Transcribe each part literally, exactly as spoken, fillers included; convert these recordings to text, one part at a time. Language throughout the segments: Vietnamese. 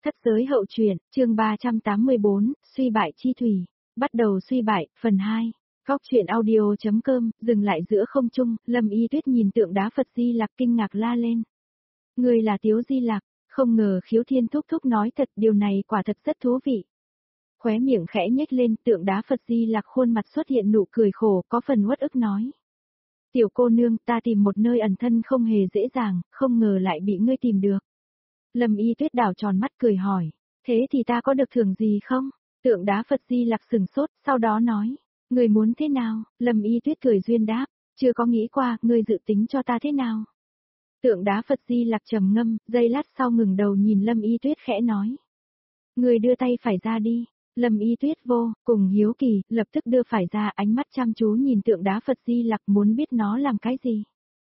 Thất giới hậu truyện, chương ba trăm tám mươi bốn, suy bại chi thủy. Bắt đầu suy bại, phần hai. Góc truyện audio.com, dừng lại giữa không trung, Lâm Y Tuyết nhìn tượng đá Phật Di Lặc kinh ngạc la lên. Người là Tiếu Di Lặc, không ngờ Khiếu Thiên thúc thúc nói thật, điều này quả thật rất thú vị. Khóe miệng khẽ nhếch lên, tượng đá Phật Di Lặc khuôn mặt xuất hiện nụ cười khổ, có phần uất ức nói. Tiểu cô nương, ta tìm một nơi ẩn thân không hề dễ dàng, không ngờ lại bị ngươi tìm được. Lâm Y Tuyết đảo tròn mắt cười hỏi, thế thì ta có được thưởng gì không? Tượng đá Phật Di Lặc sừng sốt, sau đó nói, người muốn thế nào? Lâm Y Tuyết cười duyên đáp, chưa có nghĩ qua, ngươi dự tính cho ta thế nào? Tượng đá Phật Di Lặc trầm ngâm, giây lát sau ngừng đầu nhìn Lâm Y Tuyết khẽ nói. Người đưa tay phải ra đi. Lâm Y Tuyết vô, cùng hiếu kỳ, lập tức đưa phải ra, ánh mắt chăm chú nhìn tượng đá Phật Di Lặc muốn biết nó làm cái gì.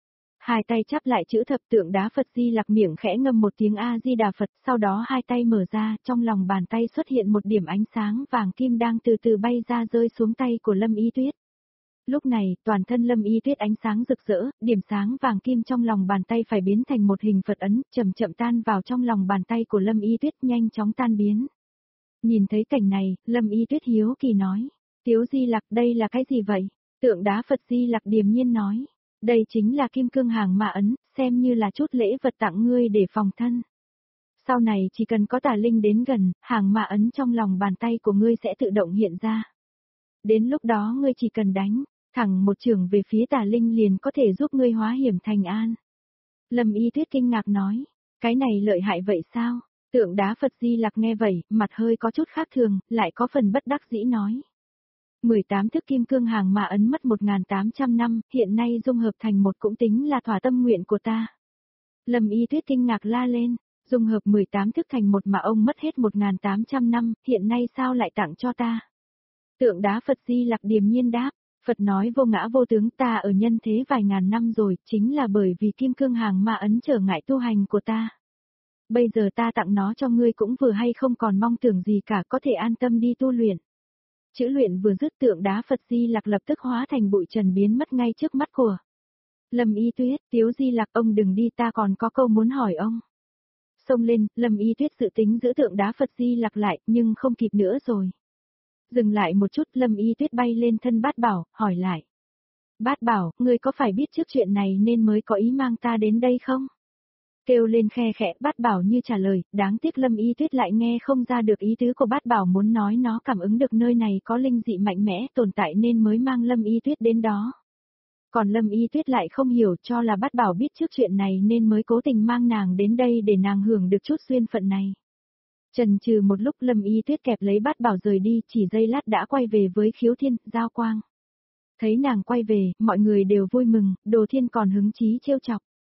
Hai tay chắp lại chữ thập, tượng đá Phật Di Lặc miệng khẽ ngâm một tiếng A-di-đà Phật, sau đó hai tay mở ra, trong lòng bàn tay xuất hiện một điểm ánh sáng vàng kim đang từ từ bay ra rơi xuống tay của Lâm Y Tuyết. Lúc này, toàn thân Lâm Y Tuyết ánh sáng rực rỡ, điểm sáng vàng kim trong lòng bàn tay phải biến thành một hình Phật ấn, chậm chậm tan vào trong lòng bàn tay của Lâm Y Tuyết, nhanh chóng tan biến. Nhìn thấy cảnh này, Lâm Y Tuyết hiếu kỳ nói, Tiếu Di Lặc, đây là cái gì vậy? Tượng đá Phật Di Lặc điềm nhiên nói, đây chính là kim cương hàng ma ấn, xem như là chút lễ vật tặng ngươi để phòng thân. Sau này chỉ cần có tà linh đến gần, hàng ma ấn trong lòng bàn tay của ngươi sẽ tự động hiện ra. Đến lúc đó ngươi chỉ cần đánh, thẳng một chưởng về phía tà linh liền có thể giúp ngươi hóa hiểm thành an. Lâm Y Tuyết kinh ngạc nói, cái này lợi hại vậy sao? Tượng đá Phật Di Lặc nghe vậy, mặt hơi có chút khác thường, lại có phần bất đắc dĩ nói. mười tám thức kim cương hàng mà ấn mất một nghìn tám trăm năm, hiện nay dung hợp thành một cũng tính là thỏa tâm nguyện của ta. Lâm Y Tuyết kinh ngạc la lên, dung hợp mười tám thức thành một mà ông mất hết một nghìn tám trăm năm, hiện nay sao lại tặng cho ta? Tượng đá Phật Di Lặc điềm nhiên đáp, Phật nói vô ngã vô tướng, ta ở nhân thế vài ngàn năm rồi, chính là bởi vì kim cương hàng ma ấn trở ngại tu hành của ta. Bây giờ ta tặng nó cho ngươi cũng vừa hay, không còn mong tưởng gì cả, có thể an tâm đi tu luyện. Chữ luyện vừa dứt, tượng đá Phật Di Lặc lập tức hóa thành bụi trần biến mất ngay trước mắt của Lâm Y Tuyết. Tiếu Di Lặc, ông đừng đi, ta còn có câu muốn hỏi ông. Xông lên, Lâm Y Tuyết dự tính giữ tượng đá Phật Di Lặc lại, nhưng không kịp nữa rồi. Dừng lại một chút, Lâm Y Tuyết bay lên thân Bát Bảo, hỏi lại. Bát Bảo, ngươi có phải biết trước chuyện này nên mới có ý mang ta đến đây không? Kêu lên khe khẽ, Bát Bảo như trả lời, đáng tiếc Lâm Y Tuyết lại nghe không ra được ý tứ của Bát Bảo muốn nói, nó cảm ứng được nơi này có linh dị mạnh mẽ tồn tại nên mới mang Lâm Y Tuyết đến đó. Còn Lâm Y Tuyết lại không hiểu, cho là Bát Bảo biết trước chuyện này nên mới cố tình mang nàng đến đây để nàng hưởng được chút duyên phận này. Chần chừ một lúc, Lâm Y Tuyết kẹp lấy Bát Bảo rời đi, chỉ giây lát đã quay về với Khiếu Thiên, Giao Quang. Thấy nàng quay về, mọi người đều vui mừng, Đồ Thiên còn hứng chí trêu chọc.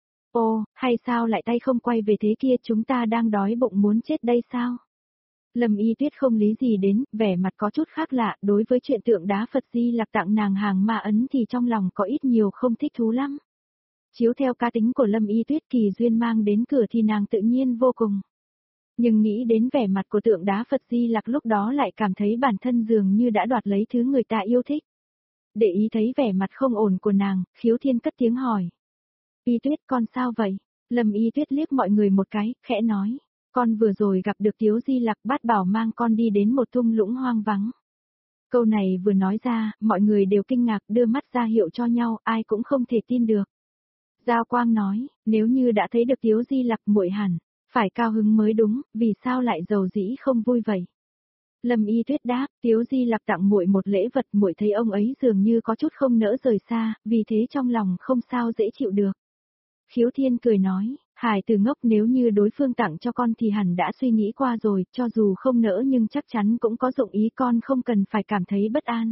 Ô, hay sao lại tay không quay về thế kia, chúng ta đang đói bụng muốn chết đây sao? Lâm Y Tuyết không lý gì đến, vẻ mặt có chút khác lạ, đối với chuyện tượng đá Phật Di Lặc tặng nàng hàng ma ấn thì trong lòng có ít nhiều không thích thú lắm. Chiếu theo cá tính của Lâm Y Tuyết, kỳ duyên mang đến cửa thì nàng tự nhiên vô cùng. Nhưng nghĩ đến vẻ mặt của tượng đá Phật Di Lặc lúc đó lại cảm thấy bản thân dường như đã đoạt lấy thứ người ta yêu thích. Để ý thấy vẻ mặt không ổn của nàng, Khiếu Thiên cất tiếng hỏi. Y Tuyết, con sao vậy? Lâm Y Tuyết liếc mọi người một cái, khẽ nói. Con vừa rồi gặp được Tiếu Di Lặc, Bát Bảo mang con đi đến một thung lũng hoang vắng. Câu này vừa nói ra, mọi người đều kinh ngạc, đưa mắt ra hiệu cho nhau, ai cũng không thể tin được. Giao Quang nói, nếu như đã thấy được Tiếu Di Lặc, muội hẳn phải cao hứng mới đúng, vì sao lại giàu dĩ không vui vậy? Lâm Y Tuyết đáp, Tiếu Di Lặc tặng muội một lễ vật, muội thấy ông ấy dường như có chút không nỡ rời xa, vì thế trong lòng không sao dễ chịu được. Khiếu Thiên cười nói, Hải tử ngốc, nếu như đối phương tặng cho con thì hẳn đã suy nghĩ qua rồi, cho dù không nỡ nhưng chắc chắn cũng có dụng ý, con không cần phải cảm thấy bất an.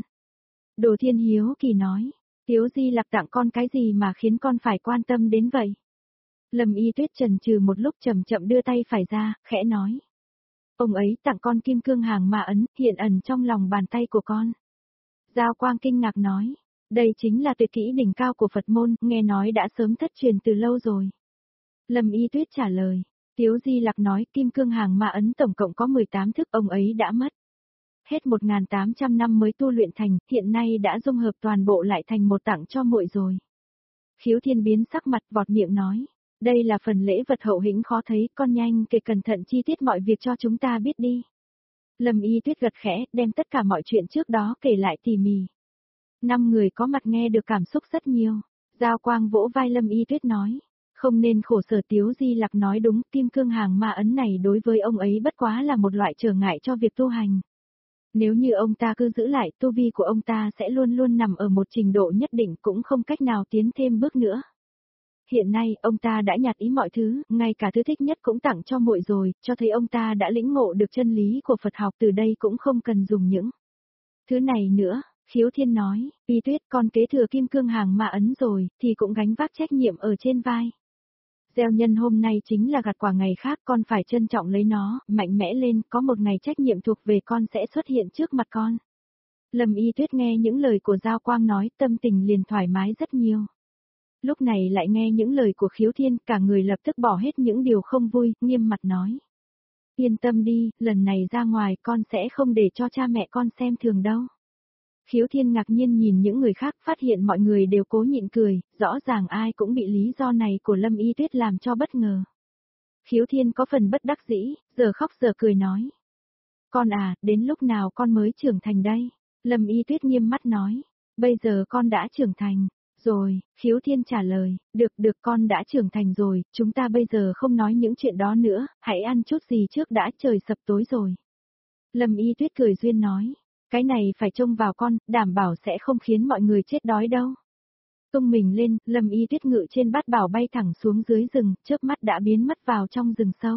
Đồ Thiên hiếu kỳ nói, Tiếu Di Lặc tặng con cái gì mà khiến con phải quan tâm đến vậy? Lâm Y Tuyết chần chừ một lúc, chậm chậm đưa tay phải ra, khẽ nói. Ông ấy tặng con kim cương hàng ma ấn, hiện ẩn trong lòng bàn tay của con. Giao Quang kinh ngạc nói, đây chính là tuyệt kỹ đỉnh cao của Phật môn, nghe nói đã sớm thất truyền từ lâu rồi. Lâm Y Tuyết trả lời, Tiếu Di Lặc nói kim cương hàng ma ấn tổng cộng có mười tám thức, ông ấy đã mất hết một nghìn tám trăm năm mới tu luyện thành, hiện nay đã dung hợp toàn bộ lại thành một tặng cho muội rồi. Khiếu Thiên biến sắc mặt, vọt miệng nói, Đây là phần lễ vật hậu hĩnh khó thấy, con nhanh kể cẩn thận chi tiết mọi việc cho chúng ta biết đi. Lâm Y Tuyết gật khẽ, đem tất cả mọi chuyện trước đó kể lại tỉ mỉ. Năm người có mặt nghe được cảm xúc rất nhiều. Giao Quang vỗ vai Lâm Y Tuyết nói. Không nên khổ sở, Tiếu Di Lặc nói đúng, kim cương hàng ma ấn này đối với ông ấy bất quá là một loại trở ngại cho việc tu hành. Nếu như ông ta cứ giữ lại, tu vi của ông ta sẽ luôn luôn nằm ở một trình độ nhất định, cũng không cách nào tiến thêm bước nữa. Hiện nay, ông ta đã nhạt ý mọi thứ, ngay cả thứ thích nhất cũng tặng cho muội rồi, cho thấy ông ta đã lĩnh ngộ được chân lý của Phật học, từ đây cũng không cần dùng những thứ này nữa. Khiếu Thiên nói, Y Tuyết, con kế thừa kim cương hàng ma ấn rồi, thì cũng gánh vác trách nhiệm ở trên vai. Gieo nhân hôm nay chính là gặt quả ngày khác, con phải trân trọng lấy nó, mạnh mẽ lên, có một ngày trách nhiệm thuộc về con sẽ xuất hiện trước mặt con. Lâm Y Tuyết nghe những lời của Giao Quang nói, tâm tình liền thoải mái rất nhiều. Lúc này lại nghe những lời của Khiếu Thiên, cả người lập tức bỏ hết những điều không vui, nghiêm mặt nói. Yên tâm đi, lần này ra ngoài con sẽ không để cho cha mẹ con xem thường đâu. Khiếu Thiên ngạc nhiên nhìn những người khác, phát hiện mọi người đều cố nhịn cười, rõ ràng ai cũng bị lý do này của Lâm Y Tuyết làm cho bất ngờ. Khiếu Thiên có phần bất đắc dĩ, giờ khóc giờ cười nói. Con à, đến lúc nào con mới trưởng thành đây? Lâm Y Tuyết nghiêm mắt nói. Bây giờ con đã trưởng thành. Rồi, Khiếu Thiên trả lời, được được con đã trưởng thành rồi, chúng ta bây giờ không nói những chuyện đó nữa, hãy ăn chút gì trước đã, trời sập tối rồi. Lâm Y Tuyết cười duyên nói. Cái này phải trông vào con, đảm bảo sẽ không khiến mọi người chết đói đâu. Tung mình lên, Lâm Y Tuyết ngự trên bát bảo bay thẳng xuống dưới rừng, chớp mắt đã biến mất vào trong rừng sâu.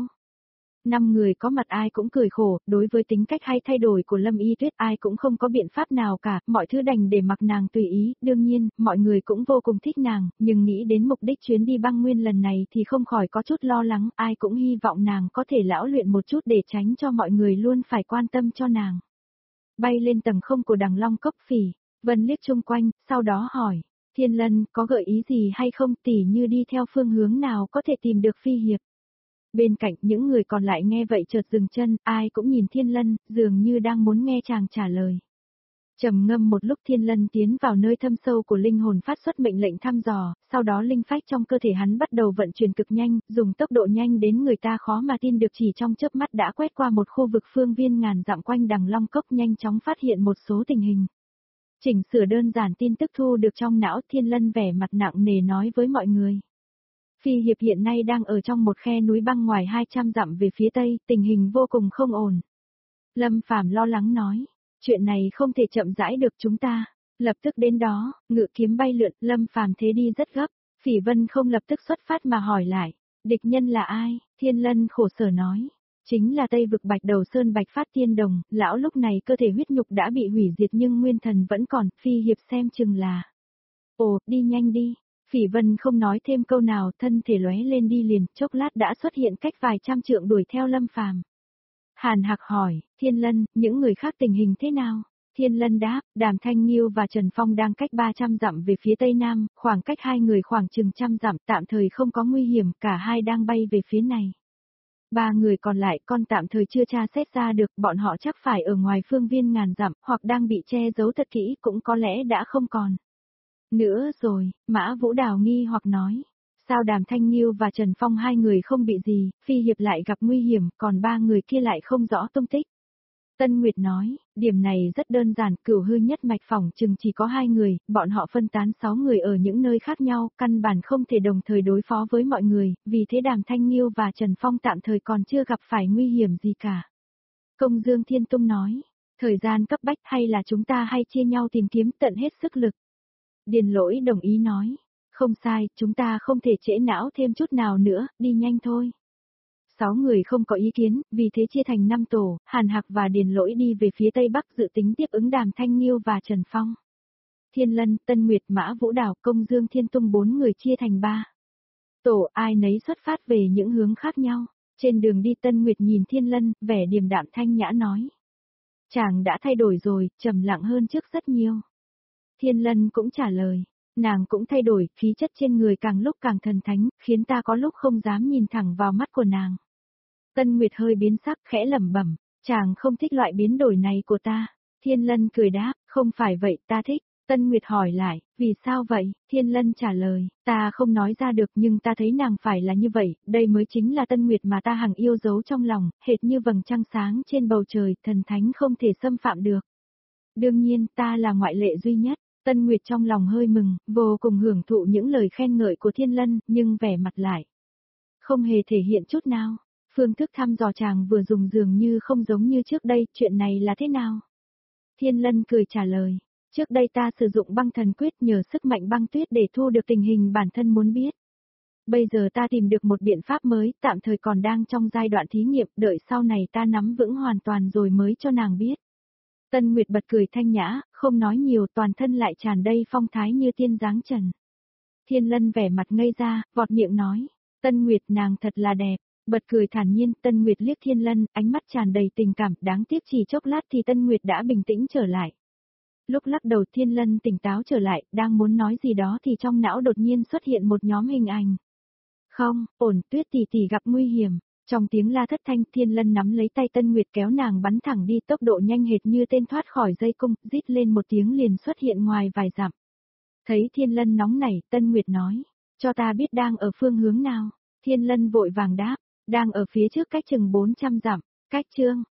Năm người có mặt ai cũng cười khổ, đối với tính cách hay thay đổi của Lâm Y Tuyết ai cũng không có biện pháp nào cả, mọi thứ đành để mặc nàng tùy ý, đương nhiên, mọi người cũng vô cùng thích nàng, nhưng nghĩ đến mục đích chuyến đi băng nguyên lần này thì không khỏi có chút lo lắng, ai cũng hy vọng nàng có thể lão luyện một chút để tránh cho mọi người luôn phải quan tâm cho nàng. Bay lên tầng không của Đằng Long Cốc, Phỉ Vân liếc chung quanh, sau đó hỏi, Thiên Lân, có gợi ý gì hay không, tỉ như đi theo phương hướng nào có thể tìm được Phi Hiệp. Bên cạnh những người còn lại nghe vậy chợt dừng chân, ai cũng nhìn Thiên Lân, dường như đang muốn nghe chàng trả lời. Trầm ngâm một lúc, Thiên Lân tiến vào nơi thâm sâu của linh hồn phát xuất mệnh lệnh thăm dò, sau đó linh phách trong cơ thể hắn bắt đầu vận chuyển cực nhanh, dùng tốc độ nhanh đến người ta khó mà tin được, chỉ trong chớp mắt đã quét qua một khu vực phương viên ngàn dặm quanh Đằng Long Cốc, nhanh chóng phát hiện một số tình hình. Chỉnh sửa đơn giản tin tức thu được trong não, Thiên Lân vẻ mặt nặng nề nói với mọi người. Phi Hiệp hiện nay đang ở trong một khe núi băng ngoài hai trăm dặm về phía tây, tình hình vô cùng không ổn. Lâm Phàm lo lắng nói. Chuyện này không thể chậm rãi được, chúng ta lập tức đến đó. Ngự kiếm bay lượn, Lâm Phàm thế đi rất gấp. Phỉ Vân không lập tức xuất phát mà hỏi lại, địch nhân là ai? Thiên Lân khổ sở nói, chính là Tây vực Bạch Đầu Sơn Bạch Phát Tiên Đồng, lão lúc này cơ thể huyết nhục đã bị hủy diệt nhưng nguyên thần vẫn còn, Phi Hiệp xem chừng là. Ồ, đi nhanh đi. Phỉ Vân không nói thêm câu nào, thân thể lóe lên đi liền, chốc lát đã xuất hiện cách vài trăm trượng đuổi theo Lâm Phàm. Hàn Hạc hỏi, Thiên Lân, những người khác tình hình thế nào? Thiên Lân đáp, Đàm Thanh Nghiêu và Trần Phong đang cách ba trăm dặm về phía tây nam, khoảng cách hai người khoảng chừng trăm dặm, tạm thời không có nguy hiểm, cả hai đang bay về phía này. Ba người còn lại con tạm thời chưa tra xét ra được, bọn họ chắc phải ở ngoài phương viên ngàn dặm, hoặc đang bị che giấu thật kỹ, cũng có lẽ đã không còn nữa rồi. Mã Vũ Đào nghi hoặc nói. Sao Đàm Thanh Nghiêu và Trần Phong hai người không bị gì, Phi Hiệp lại gặp nguy hiểm, còn ba người kia lại không rõ tung tích? Tân Nguyệt nói, điểm này rất đơn giản, Cửu Hư nhất mạch phỏng chừng chỉ có hai người, bọn họ phân tán sáu người ở những nơi khác nhau, căn bản không thể đồng thời đối phó với mọi người, vì thế Đàm Thanh Nghiêu và Trần Phong tạm thời còn chưa gặp phải nguy hiểm gì cả. Công Dương Thiên Tung nói, thời gian cấp bách hay là chúng ta hay chia nhau tìm kiếm tận hết sức lực. Điền Lỗi đồng ý nói. Không sai, chúng ta không thể trễ não thêm chút nào nữa, đi nhanh thôi. Sáu người không có ý kiến, vì thế chia thành năm tổ, Hàn Hạc và Điền Lỗi đi về phía tây bắc dự tính tiếp ứng Đàm Thanh Nghiêu và Trần Phong. Thiên Lân, Tân Nguyệt, Mã Vũ Đào, Công Dương Thiên Tung bốn người chia thành ba tổ, ai nấy xuất phát về những hướng khác nhau. Trên đường đi Tân Nguyệt nhìn Thiên Lân, vẻ điềm đạm thanh nhã nói. Chàng đã thay đổi rồi, trầm lặng hơn trước rất nhiều. Thiên Lân cũng trả lời. Nàng cũng thay đổi, khí chất trên người càng lúc càng thần thánh, khiến ta có lúc không dám nhìn thẳng vào mắt của nàng. Tân Nguyệt hơi biến sắc, khẽ lẩm bẩm, chàng không thích loại biến đổi này của ta. Thiên Lân cười đáp, không phải vậy, ta thích. Tân Nguyệt hỏi lại, vì sao vậy? Thiên Lân trả lời, ta không nói ra được nhưng ta thấy nàng phải là như vậy, đây mới chính là Tân Nguyệt mà ta hằng yêu dấu trong lòng, hệt như vầng trăng sáng trên bầu trời, thần thánh không thể xâm phạm được. Đương nhiên, ta là ngoại lệ duy nhất. Tân Nguyệt trong lòng hơi mừng, vô cùng hưởng thụ những lời khen ngợi của Thiên Lân, nhưng vẻ mặt lại không hề thể hiện chút nào. Phương thức thăm dò chàng vừa dùng dường như không giống như trước đây, chuyện này là thế nào? Thiên Lân cười trả lời, trước đây ta sử dụng băng thần quyết nhờ sức mạnh băng tuyết để thu được tình hình bản thân muốn biết. Bây giờ ta tìm được một biện pháp mới, tạm thời còn đang trong giai đoạn thí nghiệm, đợi sau này ta nắm vững hoàn toàn rồi mới cho nàng biết. Tân Nguyệt bật cười thanh nhã, không nói nhiều, toàn thân lại tràn đầy phong thái như tiên dáng trần. Thiên Lân vẻ mặt ngây ra, vọt miệng nói, Tân Nguyệt nàng thật là đẹp, bật cười thản nhiên, Tân Nguyệt liếc Thiên Lân, ánh mắt tràn đầy tình cảm, đáng tiếc chỉ chốc lát thì Tân Nguyệt đã bình tĩnh trở lại. Lúc lắc đầu Thiên Lân tỉnh táo trở lại, đang muốn nói gì đó thì trong não đột nhiên xuất hiện một nhóm hình ảnh. Không, ổn, Tuyết tỷ tỷ gặp nguy hiểm. Trong tiếng la thất thanh, Thiên Lân nắm lấy tay Tân Nguyệt kéo nàng bắn thẳng đi, tốc độ nhanh hệt như tên thoát khỏi dây cung, rít lên một tiếng liền xuất hiện ngoài vài dặm. Thấy Thiên Lân nóng nảy, Tân Nguyệt nói, cho ta biết đang ở phương hướng nào. Thiên Lân vội vàng đáp, đang ở phía trước cách chừng bốn trăm dặm. Cách chương